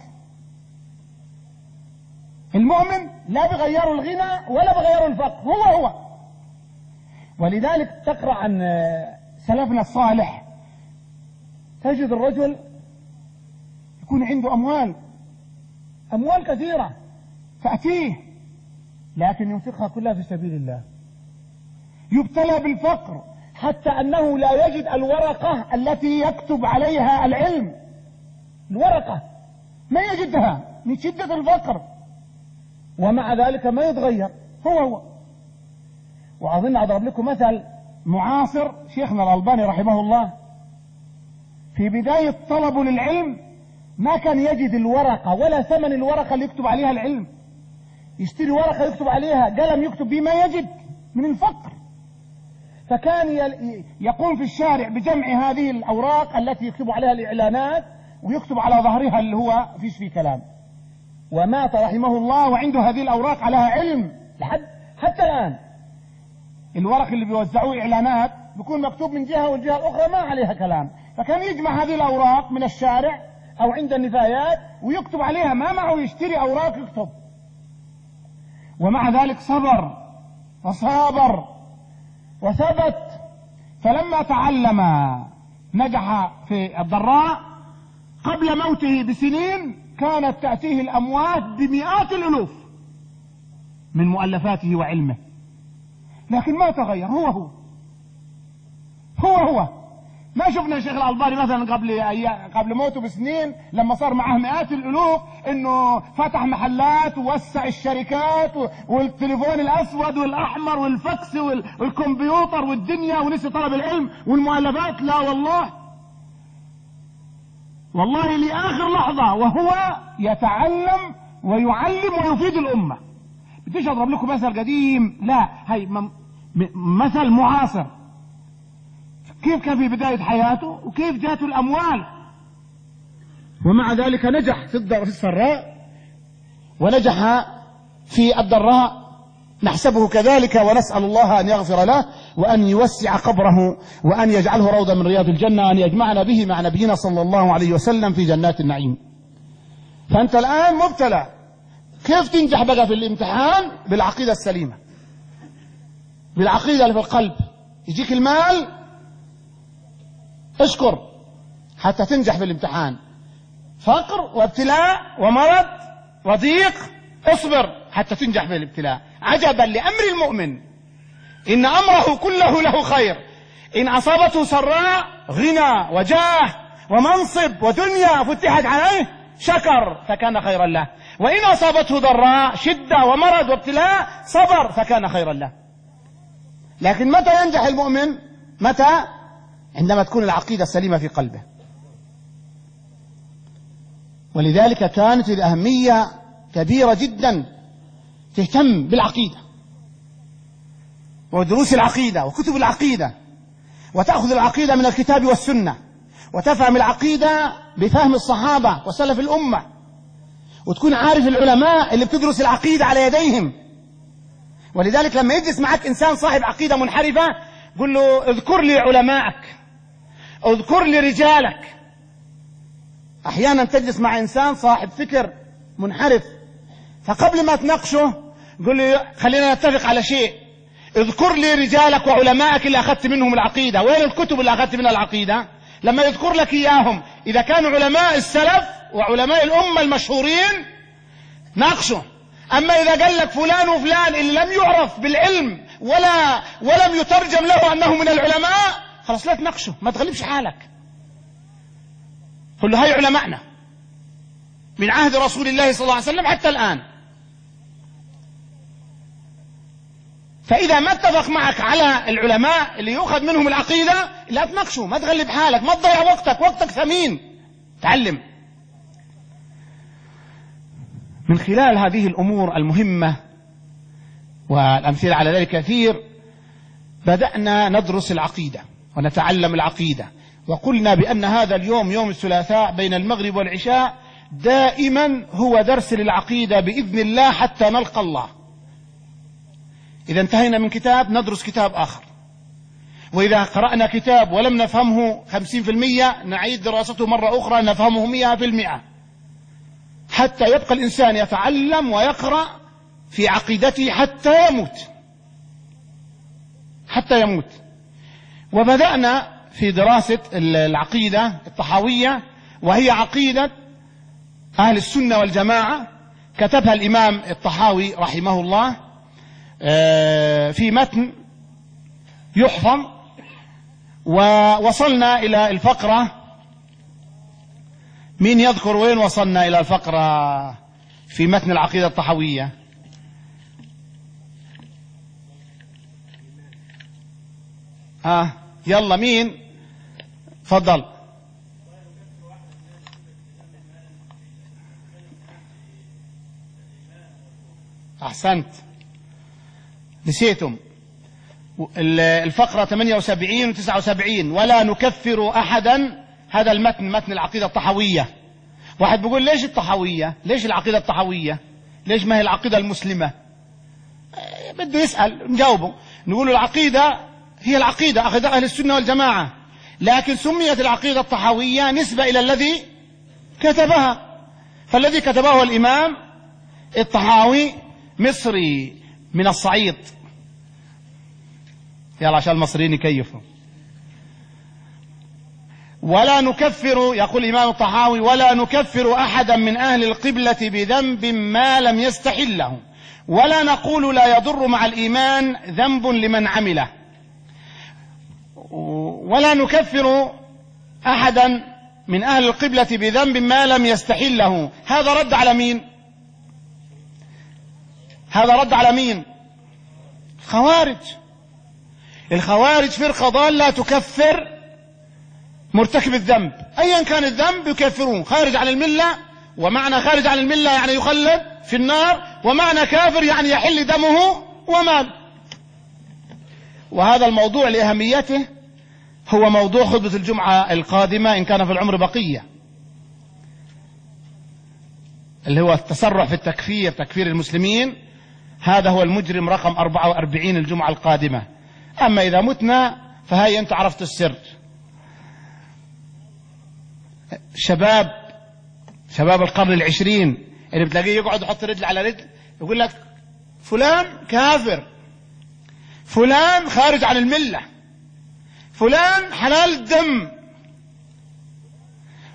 المؤمن لا بغيره الغنى ولا بغيره الفقر، هو هو. ولذلك تقرأ عن سلفنا الصالح، تجد الرجل يكون عنده أموال أموال كثيرة تأتيه، لكن ينفقها كلها في سبيل الله. يبتلى بالفقر حتى أنه لا يجد الورقة التي يكتب عليها العلم، الورقة ما يجدها من شدة الفقر، ومع ذلك ما يتغير، هو هو. وأظن أضرب لكم مثل معاصر، شيخنا الألباني رحمه الله في بداية طلبه للعلم ما كان يجد الورقة ولا ثمن الورقة اللي يكتب عليها العلم، يشتري ورقة يكتب عليها قلم يكتب به ما يجد من الفقر، فكان يقوم في الشارع بجمع هذه الأوراق التي يكتب عليها الإعلانات ويكتب على ظهرها اللي هو فيش فيه كلام. ومات رحمه الله وعنده هذه الأوراق عليها علم لحد حتى الآن. الورق اللي بيوزعوه إعلانات بيكون مكتوب من جهة والجهة الأخرى ما عليها كلام، فكان يجمع هذه الأوراق من الشارع أو عند النفايات ويكتب عليها، ما معه يشتري أوراق يكتب. ومع ذلك صبر وصابر وثبت، فلما تعلم نجح في الضراء. قبل موته بسنين كانت تأتيه الأموات بمئات الألوف من مؤلفاته وعلمه، لكن ما تغير، هو هو هو هو. ما شفنا الشيخ الألباني مثلا قبل قبل موته بسنين لما صار معه مئات الألوف انه فتح محلات ووسع الشركات والتليفون الأسود والأحمر والفكس والكمبيوتر والدنيا ونسي طلب العلم والمؤلفات. لا والله، والله لآخر لحظة وهو يتعلم ويعلم ويفيد الأمة. بديش أضرب لكم مثل قديم، لا، هي مثل معاصر، كيف كان في بداية حياته وكيف جاءته الأموال، ومع ذلك نجح في السراء ونجح في الضراء. نحسبه كذلك ونسأل الله أن يغفر له وأن يوسع قبره وأن يجعله روضة من رياض الجنة وأن يجمعنا به مع نبينا صلى الله عليه وسلم في جنات النعيم. فأنت الآن مبتلى، كيف تنجح بقى في الامتحان؟ بالعقيدة السليمة، بالعقيدة اللي في القلب. يجيك المال اشكر حتى تنجح في الامتحان. فقر وابتلاء ومرض وضيق، اصبر حتى تنجح في الابتلاء. عجبا لأمر المؤمن إن أمره كله له خير، إن أصابته سراء غنى وجاه ومنصب ودنيا فتحت عليه شكر فكان خيرا له، وإن أصابته ضراء شدة ومرض وابتلاء صبر فكان خيرا له. لكن متى ينجح المؤمن؟ متى؟ عندما تكون العقيدة السليمة في قلبه. ولذلك كانت الأهمية كبيرة جدا تهتم بالعقيدة ودروس العقيدة وكتب العقيدة، وتأخذ العقيدة من الكتاب والسنة، وتفهم العقيدة بفهم الصحابة وسلف الأمة، وتكون عارف العلماء اللي بتدرس العقيدة على يديهم. ولذلك لما يجلس معك إنسان صاحب عقيدة منحرفة قل له اذكر لي علماءك، اذكر لي رجالك. أحيانا تجلس مع إنسان صاحب فكر منحرف، فقبل ما تناقشه قل له خلينا نتفق على شيء، اذكر لي رجالك وعلماءك اللي أخذت منهم العقيدة، وين الكتب اللي أخذت منها العقيدة؟ لما يذكر لك إياهم إذا كانوا علماء السلف وعلماء الأمة المشهورين ناقشه. أما إذا قال لك فلان وفلان اللي لم يعرف بالعلم ولا ولم يترجم له أنه من العلماء، خلاص لا تناقشه، ما تغلبش حالك، قل له هاي علماءنا من عهد رسول الله صلى الله عليه وسلم حتى الآن. فإذا ما اتفق معك على العلماء اللي يؤخذ منهم العقيدة لا تناقشه، ما تغلب حالك، ما تضيع وقتك، وقتك ثمين، تعلم. من خلال هذه الأمور المهمة والأمثلة على ذلك كثير بدأنا ندرس العقيدة ونتعلم العقيدة، وقلنا بأن هذا اليوم يوم الثلاثاء بين المغرب والعشاء دائما هو درس للعقيدة بإذن الله حتى نلقى الله. إذا انتهينا من كتاب ندرس كتاب آخر، وإذا قرأنا كتاب ولم نفهمه خمسين في المية نعيد دراسته مرة أخرى نفهمه مئة في المئة، حتى يبقى الإنسان يتعلم ويقرأ في عقيدته حتى يموت حتى يموت. وبدأنا في دراسة العقيدة الطحاوية، وهي عقيدة أهل السنة والجماعة، كتبها الإمام الطحاوي رحمه الله في متن يحفظ. ووصلنا إلى الفقرة، مين يذكر وين وصلنا إلى الفقرة في متن العقيدة الطحاوية؟ آه يلا مين؟ فضل. أحسنت، نسيتم الفقرة ثمانية وسبعين و تسعة وسبعين. ولا نكفر أحدا، هذا المتن متن العقيدة الطحاوية. واحد بيقول ليش الطحاوية؟ ليش العقيدة الطحاوية؟ ليش ما هي العقيدة المسلمة؟ بده يسأل نجاوبه، نقول العقيدة هي العقيدة أخذ أهل السنة والجماعة، لكن سميت العقيدة الطحاوية نسبة إلى الذي كتبها، فالذي كتبه الإمام الطحاوي مصري من الصعيد. يلا عشان المصريين يكيفوا. ولا نكفر، يقول الإمام الطحاوي، ولا نكفر أحدا من أهل القبلة بذنب ما لم يستحله، ولا نقول لا يضر مع الإيمان ذنب لمن عمله، ولا نكفر أحدا من أهل القبلة بذنب ما لم يستحله. هذا رد على مين؟ هذا رد على مين؟ خوارج. الخوارج فرقة ضالة تكفر مرتكب الذنب أيا كان الذنب، يكفرون خارج عن الملة. ومعنى خارج عن الملة يعني يخلد في النار، ومعنى كافر يعني يحل دمه ومال. وهذا الموضوع لأهميته هو موضوع خطبة الجمعة القادمة إن كان في العمر بقية، اللي هو التسرع في التكفير، تكفير المسلمين. هذا هو المجرم رقم أربعة وأربعين الجمعة القادمة. أما إذا متنا فهاي أنت عرفت السر. شباب شباب القرن العشرين اللي بتلاقيه يقعد يحط رجل على رجل يقول لك فلان كافر، فلان خارج عن الملة، فلان حلال الدم،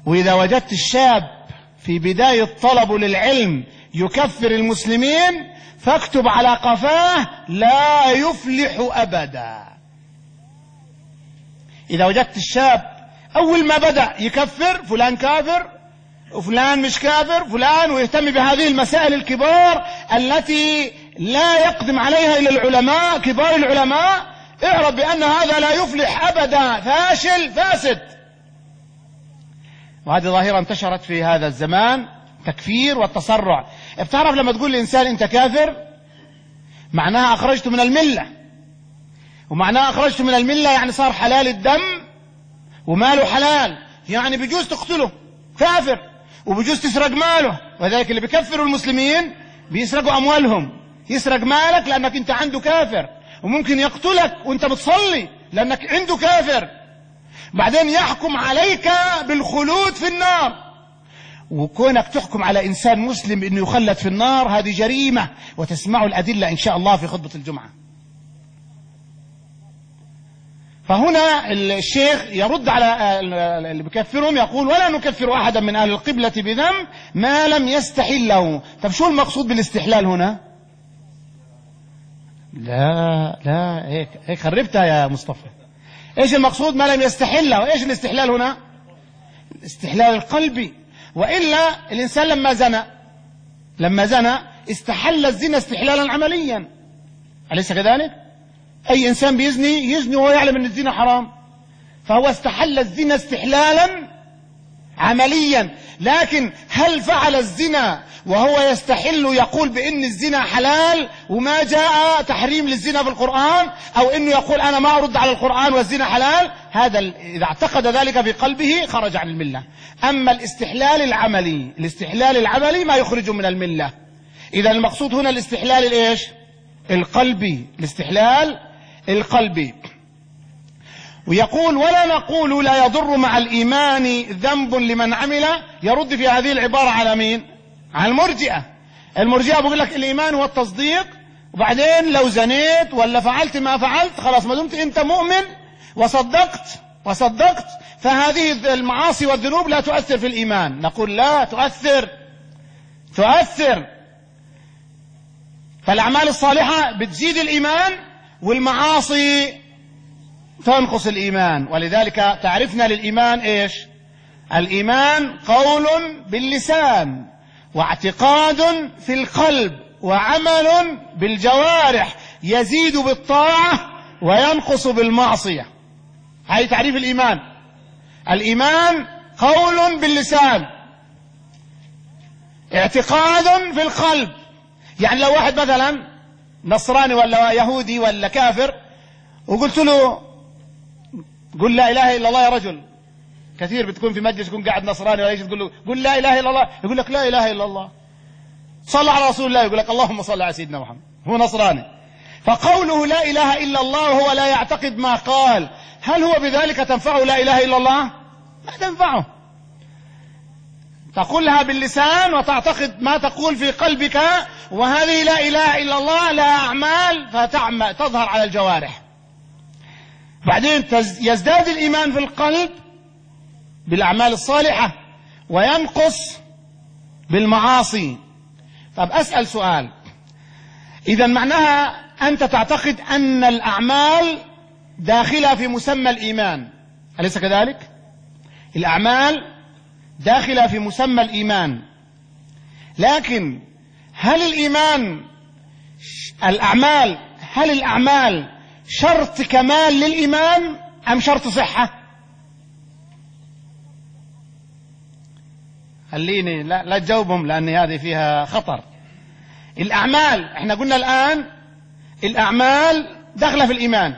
وإذا وجدت الشاب في بداية طلبه للعلم يكفر المسلمين فاكتب على قفاه لا يفلح أبدا. إذا وجدت الشاب أول ما بدأ يكفر فلان كافر وفلان مش كافر فلان، ويهتم بهذه المسائل الكبار التي لا يقدم عليها إلا العلماء كبار العلماء، اعرف بأن هذا لا يفلح أبدا، فاشل فاسد. وهذه ظاهرة انتشرت في هذا الزمان، تكفير والتسرع. بتعرف لما تقول لإنسان أنت كافر معناها أخرجته من الملة، ومعناها أخرجته من الملة يعني صار حلال الدم وماله حلال، يعني بيجوز تقتله كافر وبيجوز تسرق ماله. وذلك اللي بيكفروا المسلمين بيسرقوا أموالهم، يسرق مالك لأنك أنت عنده كافر، وممكن يقتلك وأنت بتصلي لأنك عنده كافر، بعدين يحكم عليك بالخلود في النار. وكونك تحكم على إنسان مسلم إنه يخلد في النار هذه جريمة، وتسمعوا الأدلة إن شاء الله في خطبة الجمعة. فهنا الشيخ يرد على اللي بكفرهم، يقول ولا نكفر أحدا من أهل القبلة بذنب ما لم يستحله. طب شو المقصود بالاستحلال هنا؟ لا لا هيك هيك خربتها يا مصطفى. ايش المقصود ما لم يستحله؟ وايش الاستحلال هنا؟ الاستحلال القلبي. وإلا الإنسان لما زنى لما زنى استحل الزنا استحلالا عمليا، أليس كذلك؟ أي إنسان بيزني يزني وهو يعلم أن الزنا حرام، فهو استحل الزنا استحلالا عمليا. لكن هل فعل الزنا وهو يستحل يقول بأن الزنا حلال وما جاء تحريم للزنا في القرآن، أو أنه يقول أنا ما أرد على القرآن والزنا حلال؟ هذا إذا اعتقد ذلك في قلبه خرج عن الملة. أما الاستحلال العملي الاستحلال العملي ما يخرج من الملة. إذا المقصود هنا الاستحلال الإيش؟ القلبي، الاستحلال القلبي. ويقول ولا نقول لا يضر مع الإيمان ذنب لمن عمل. يرد في هذه العبارة على مين؟ على المرجئة. المرجئة بيقول لك الإيمان هو التصديق، وبعدين لو زنيت ولا فعلت ما فعلت خلاص ما دمت أنت مؤمن وصدقت وصدقت فهذه المعاصي والذنوب لا تؤثر في الإيمان. نقول لا، تؤثر تؤثر فالأعمال الصالحة بتزيد الإيمان والمعاصي تنقص الإيمان. ولذلك تعرفنا للإيمان إيش؟ الإيمان قول باللسان واعتقاد في القلب وعمل بالجوارح، يزيد بالطاعة وينقص بالمعصية. هذه تعريف الإيمان. الإيمان قول باللسان، اعتقاد في القلب. يعني لو واحد مثلا نصراني ولا يهودي ولا كافر وقلت له قل لا إله إلا الله يا رجل، كثير بتكون في مجلس يكون قاعد نصراني ولا تقول له قل لا إله إلا الله، يقول لك لا إله إلا الله. صلى على رسول الله، يقول لك اللهم صل على سيدنا محمد. هو نصراني، فقوله لا إله إلا الله هو لا يعتقد ما قال، هل هو بذلك تنفعه لا إله إلا الله؟ ما تنفعه. تقولها باللسان وتعتقد ما تقول في قلبك، وهذه لا إله إلا الله لها أعمال فتعمل تظهر على الجوارح. بعدين يزداد الإيمان في القلب بالأعمال الصالحة وينقص بالمعاصي. طب أسأل سؤال، إذا معناها أنت تعتقد أن الأعمال داخلة في مسمى الإيمان، أليس كذلك؟ الأعمال داخلة في مسمى الإيمان، لكن هل الإيمان الأعمال هل الأعمال شرط كمال للإيمان أم شرط صحة؟ خليني لا, لا تجاوبهم لأن هذه فيها خطر. الأعمال احنا قلنا الآن الأعمال داخلة في الإيمان،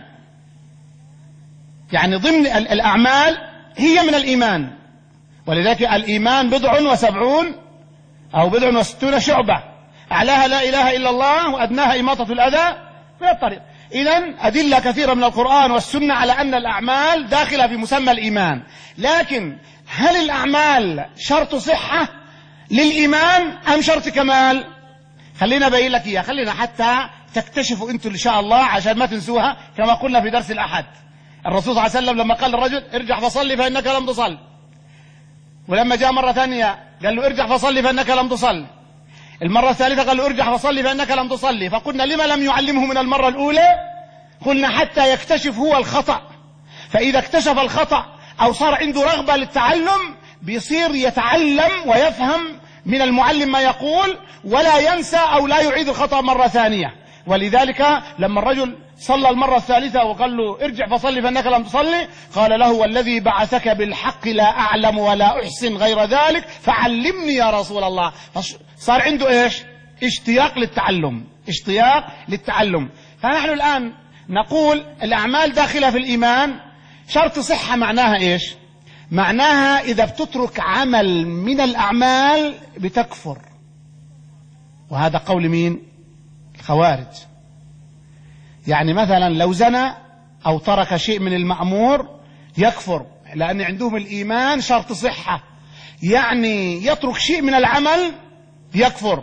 يعني ضمن الأعمال هي من الإيمان. ولذلك الإيمان بضع وسبعون أو بضع وستون شعبة، أعلاها لا إله إلا الله وأدناها إماطة الأذى من الطريق. إذن أدلة كثيرة من القرآن والسنة على أن الأعمال داخلة في مسمى الإيمان، لكن هل الأعمال شرط صحة للإيمان أم شرط كمال؟ خلينا بين لك إياه، خلينا حتى تكتشفوا أنتم إن شاء الله عشان ما تنسوها. كما قلنا في درس الأحد، الرسول صلى الله عليه وسلم لما قال للرجل ارجع فصلي فإنك لم تصل، ولما جاء مرة ثانية قال له ارجع فصلي فإنك لم تصلي. المرة الثالثة قال له ارجع فصلي فإنك لم تصلي. فقلنا لما لم يعلمه من المرة الأولى؟ قلنا حتى يكتشف هو الخطأ، فإذا اكتشف الخطأ أو صار عنده رغبة للتعلم بيصير يتعلم ويفهم من المعلم ما يقول ولا ينسى أو لا يعيد الخطأ مرة ثانية. ولذلك لما الرجل صلى المرة الثالثة وقال له ارجع فصلي فإنك لم تصلي، قال له والذي بعثك بالحق لا أعلم ولا أحسن غير ذلك فعلمني يا رسول الله. صار عنده إيش؟ اشتياق للتعلم، اشتياق للتعلم. فنحن الآن نقول الأعمال داخلة في الإيمان. شرط صحة معناها إيش؟ معناها إذا بتترك عمل من الأعمال بتكفر، وهذا قول مين؟ الخوارج. يعني مثلا لو زنى أو ترك شيء من المأمور يكفر، لأن عندهم الإيمان شرط صحة، يعني يترك شيء من العمل يكفر.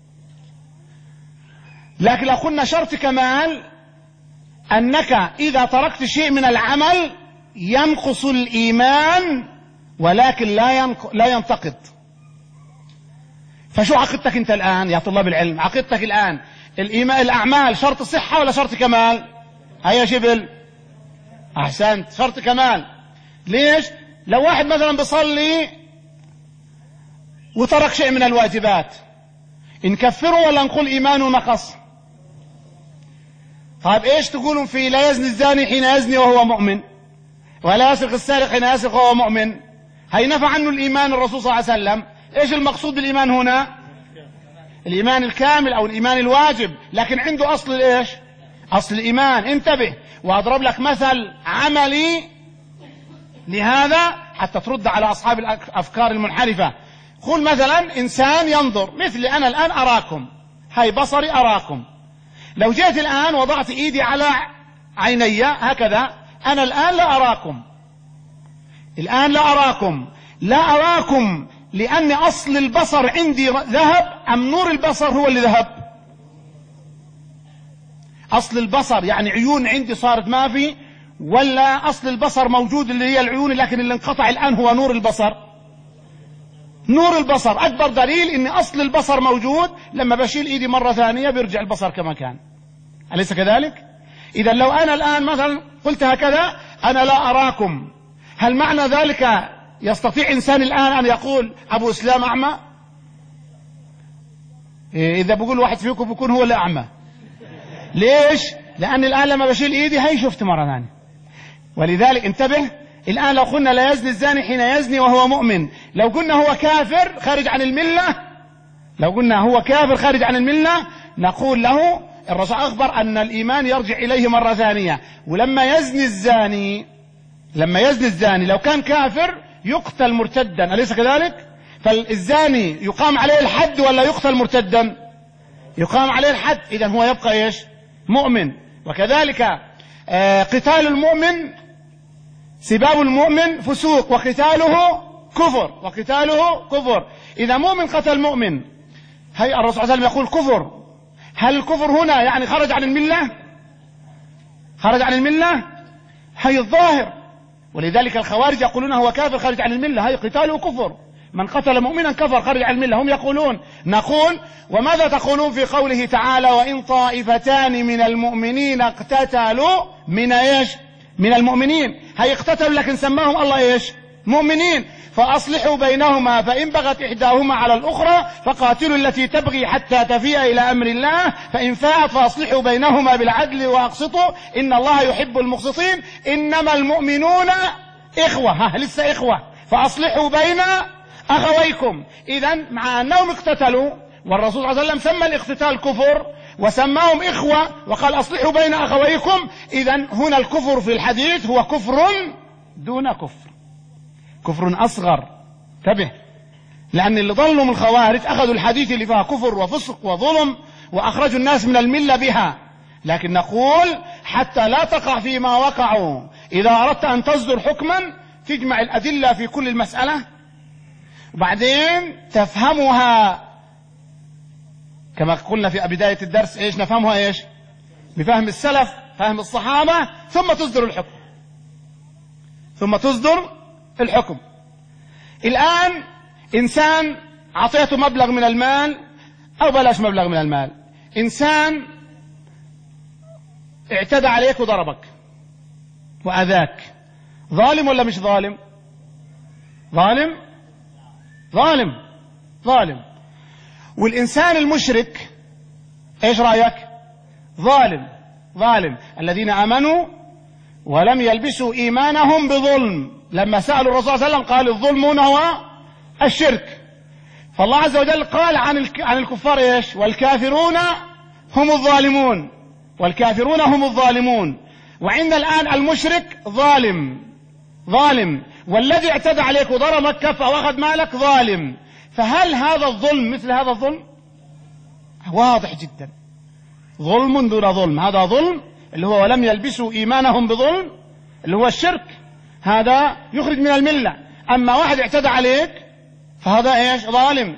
لكن لو قلنا شرط كمال أنك إذا تركت شيء من العمل ينقص الإيمان ولكن لا لا ينتقد. فشو عقيدتك أنت الآن يا طلاب العلم؟ عقيدتك الآن الإيمان الأعمال شرط صحة ولا شرط كمال؟ هيا شبل أحسنت، شرط كمال. ليش؟ لو واحد مثلا بيصلي وترك شيء من الواجبات نكفره ولا نقول إيمانه نقص؟ طيب ايش تقولون في لا يزني الزاني حين يزني وهو مؤمن ولا يسرق السارق حين يسرق وهو مؤمن؟ هي نفى عنه الإيمان الرسول صلى الله عليه وسلم. ايش المقصود بالإيمان هنا؟ الإيمان الكامل أو الإيمان الواجب، لكن عنده أصل ايش؟ أصل الإيمان. انتبه، وأضرب لك مثل عملي لهذا حتى ترد على أصحاب الأفكار المنحرفة. قل مثلا إنسان ينظر مثل أنا الآن أراكم، هاي بصري أراكم. لو جيت الآن وضعت إيدي على عيني هكذا، أنا الآن لا أراكم، الآن لا أراكم، لا أراكم لأن أصل البصر عندي ذهب أم نور البصر هو اللي ذهب؟ أصل البصر يعني عيون عندي صارت ما في، ولا أصل البصر موجود اللي هي العيون لكن اللي انقطع الآن هو نور البصر؟ نور البصر. أكبر دليل إن أصل البصر موجود، لما بشيل إيدي مرة ثانية بيرجع البصر كما كان، أليس كذلك؟ إذا لو أنا الآن مثلا قلت هكذا أنا لا أراكم، هل معنى ذلك يستطيع إنسان الآن أن يقول أبو إسلام أعمى؟ إذا بقول واحد فيكم بيكون هو اللي أعمى. ليش؟ لأن الآن لما بشيل إيدي هاي شفت مرة ثانية. ولذلك انتبه، الآن لو قلنا لا يزني الزاني حين يزني وهو مؤمن، لو قلنا هو كافر خارج عن الملة، لو قلنا هو كافر خارج عن الملة نقول له الرسول أخبر أن الإيمان يرجع إليه مرة ثانية. ولما يزني الزاني، لما يزني الزاني لو كان كافر يقتل مرتدا، أليس كذلك؟ فالزاني يقام عليه الحد ولا يقتل مرتدا؟ يقام عليه الحد. إذن هو يبقى إيش؟ مؤمن. وكذلك آه قتال المؤمن، سباب المؤمن فسوق وقتاله كفر، وقتاله كفر. إذا مؤمن قتل مؤمن، هي الرسول صلى الله عليه وسلم يقول كفر. هل الكفر هنا يعني خرج عن الملة؟ خرج عن الملة؟ هي الظاهر. ولذلك الخوارج يقولون هو كافر خارج عن الملة، هي قتاله كفر، من قتل مؤمنا كفر خارج عن الملة. هم يقولون، نقول وماذا تقولون في قوله تعالى وإن طائفتان من المؤمنين اقتتلوا من ايش؟ من المؤمنين. هي اقتتلوا لكن سماهم الله ايش؟ مؤمنين. فأصلحوا بينهما فإن بغت إحداهما على الأخرى فقاتلوا التي تبغي حتى تفيء إلى أمر الله فإن فاءت فأصلحوا بينهما بالعدل وأقسطوا إن الله يحب المقسطين إنما المؤمنون إخوة، ها لسه إخوة، فأصلحوا بين أخويكم. إذن مع أنهم اقتتلوا والرسول صلى الله عليه وسلم سمى الاقتتال كفر وسماهم إخوة وقال أصلحوا بين أخويكم، إذن هنا الكفر في الحديث هو كفر دون كفر، كفر أصغر. انتبه، لأن اللي ضلوا من الخوارج أخذوا الحديث اللي فيها كفر وفسق وظلم وأخرجوا الناس من الملة بها. لكن نقول حتى لا تقع فيما وقعوا، إذا أردت أن تصدر حكما تجمع الأدلة في كل المسألة وبعدين تفهمها كما قلنا في بداية الدرس، إيش نفهمها إيش؟ بفهم السلف، فهم الصحابة، ثم تصدر الحكم، ثم تصدر الحكم. الآن إنسان أعطيته مبلغ من المال، أو بلاش مبلغ من المال، إنسان اعتدى عليك وضربك وأذاك، ظالم ولا مش ظالم؟ ظالم ظالم ظالم. والإنسان المشرك إيش رأيك؟ ظالم ظالم. الذين آمنوا ولم يلبسوا إيمانهم بظلم، لما سألوا الرسول صلى الله عليه وسلم قال الظلم هو الشرك. فالله عز وجل قال عن عن الكفار ايش؟ والكافرون هم الظالمون، والكافرون هم الظالمون. وعندنا الآن المشرك ظالم ظالم، والذي اعتدى عليك وضربك كف أو أخذ مالك ظالم. فهل هذا الظلم مثل هذا الظلم؟ واضح جدا، ظلم دون ظلم. هذا ظلم اللي هو ولم يلبسوا إيمانهم بظلم، اللي هو الشرك، هذا يخرج من الملة. أما واحد اعتدى عليك فهذا ايش؟ ظالم.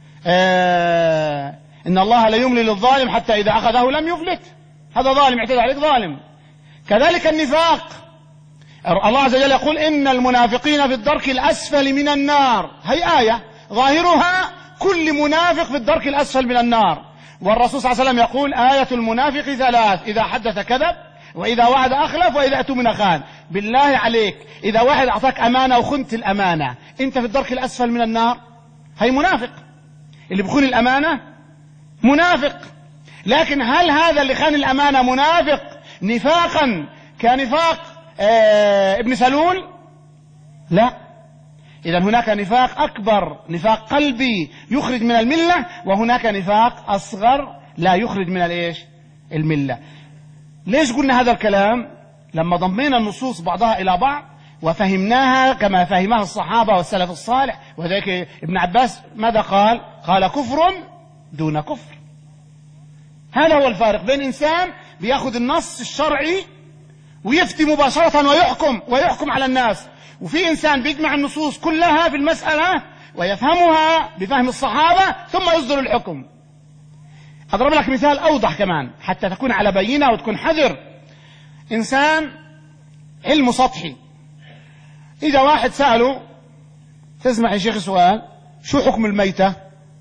آه إن الله لا يملي للظالم حتى إذا أخذه لم يفلت، هذا ظالم اعتدى عليك ظالم. كذلك النفاق، الله عز وجل يقول إن المنافقين في الدرك الأسفل من النار، هي آية ظاهرها كل منافق في الدرك الأسفل من النار. والرسول صلى الله عليه وسلم يقول آية المنافق ثلاث: إذا حدث كذب، وإذا وعد أخلف، وإذا أتمن خان. بالله عليك، إذا واحد أعطاك أمانة وخنت الأمانة، أنت في الدرك الأسفل من النار، هي منافق. اللي بخون الأمانة منافق. لكن هل هذا اللي خان الأمانة منافق نفاقا كنفاق آه ابن سلول؟ لا. إذا هناك نفاق أكبر، نفاق قلبي يخرج من الملة، وهناك نفاق أصغر لا يخرج من الإيش؟ الملة. ليش قلنا هذا الكلام؟ لما ضمينا النصوص بعضها إلى بعض وفهمناها كما فهمها الصحابة والسلف الصالح. وذلك ابن عباس ماذا قال؟ قال كفر دون كفر. هذا هو الفارق بين إنسان بيأخذ النص الشرعي ويفتي مباشرة ويحكم ويحكم على الناس، وفي إنسان بيجمع النصوص كلها في المسألة ويفهمها بفهم الصحابة ثم يصدر الحكم. أضرب لك مثال أوضح كمان حتى تكون على بينة وتكون حذر. إنسان علم سطحي، إذا واحد سأله تسمع يا شيخ سؤال شو حكم الميتة؟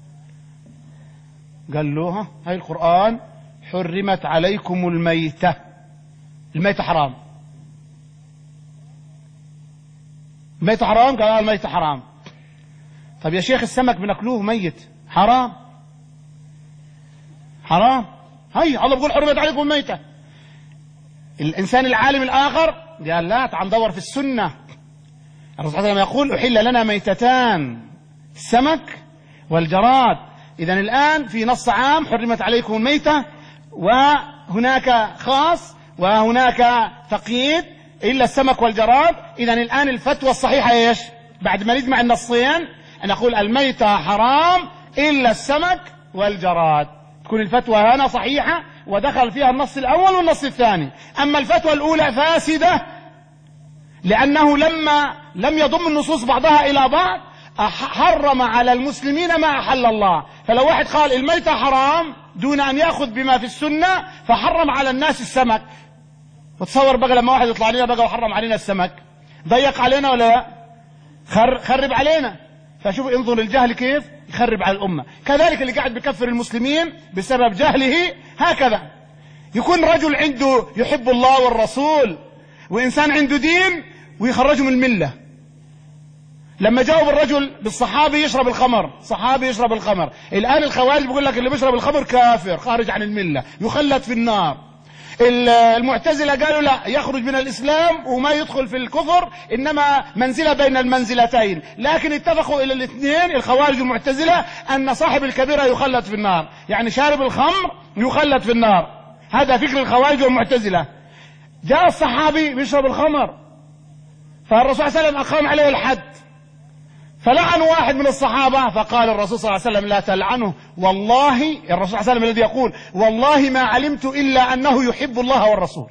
قال له ها هاي القرآن حرمت عليكم الميتة، الميتة حرام، الميتة حرام. قال الميتة حرام. طب يا شيخ السمك بناكلوه ميت، حرام حرام. هاي الله بيقول حرمت عليكم الميتة. الإنسان العالم الآخر قال لا، تعال ندور في السنة. الرسول صلى الله عليه وسلم يقول أحل لنا ميتتان، السمك والجراد. إذن الآن في نص عام حرمت عليكم الميتة، وهناك خاص وهناك تقييد إلا السمك والجراد. إذن الآن الفتوى الصحيحة إيش؟ بعد ما نجمع النصين أن نقول الميتة حرام إلا السمك والجراد، تكون الفتوى هنا صحيحة ودخل فيها النص الأول والنص الثاني. أما الفتوى الأولى فاسدة، لأنه لما لم يضم النصوص بعضها إلى بعض حرم على المسلمين ما أحل الله. فلو واحد قال الميتة حرام دون أن يأخذ بما في السنة فحرم على الناس السمك، وتصور بقى لما واحد يطلع لنا بقى وحرم علينا السمك، ضيق علينا ولا لا؟ خر خرب علينا. فشوف انظر الجهل كيف يخرب على الأمة. كذلك اللي قاعد بكفر المسلمين بسبب جهله، هكذا يكون رجل عنده يحب الله والرسول وإنسان عنده دين ويخرجه من الملة. لما جاوب الرجل بالصحابي يشرب الخمر، صحابي يشرب الخمر، الآن الخوارج بيقول لك اللي بيشرب الخمر كافر خارج عن الملة يخلد في النار. المعتزلة قالوا لا، يخرج من الإسلام وما يدخل في الكفر، إنما منزلة بين المنزلتين. لكن اتفقوا إلى الاثنين الخوارج والمعتزلة أن صاحب الكبيرة يخلد في النار، يعني شارب الخمر يخلد في النار. هذا فكر الخوارج والمعتزلة. جاء الصحابي بيشرب الخمر، فالرسول صلى الله عليه وسلم أقام عليه الحد، فلعن واحد من الصحابة، فقال الرسول صلى الله عليه وسلم لا تلعنه، والله الرسول صلى الله عليه وسلم الذي يقول والله ما علمت إلا أنه يحب الله والرسول.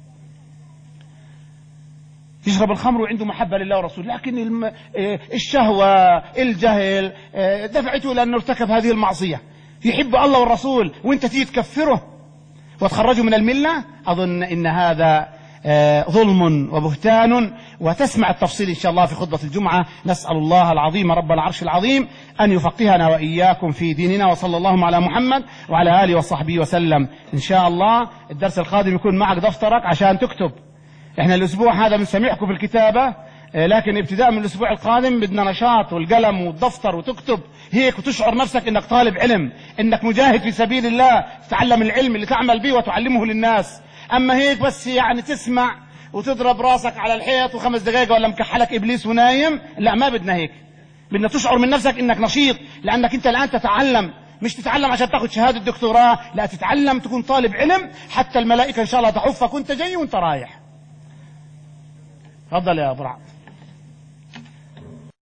يشرب الخمر وعنده محبة لله والرسول، لكن الشهوة الجهل دفعته لأنه ارتكب هذه المعصية. يحب الله والرسول وانت تيجي تكفره وتخرجه من الملة. أظن إن هذا ظلم وبهتان، وتسمع التفصيل إن شاء الله في خطبة الجمعة. نسأل الله العظيم رب العرش العظيم أن يفقهنا وإياكم في ديننا، وصلى الله على محمد وعلى آله وصحبه وسلم. إن شاء الله الدرس القادم يكون معك دفترك عشان تكتب. احنا الأسبوع هذا بنسمعكم في الكتابة، لكن ابتداء من الأسبوع القادم بدنا نشاط والقلم والدفتر وتكتب هيك، وتشعر نفسك انك طالب علم، انك مجاهد في سبيل الله، تتعلم العلم اللي تعمل به وتعلمه للناس. اما هيك بس يعني تسمع وتضرب راسك على الحيط وخمس دقائق ولا مكحلك ابليس ونايم، لا ما بدنا هيك. بدنا تشعر من نفسك انك نشيط، لانك انت الان تتعلم، مش تتعلم عشان تاخذ شهادة دكتوراه، لا تتعلم تكون طالب علم حتى الملائكة ان شاء الله تحفك وانت جاي وانت رايح. تفضل يا ابو رعد.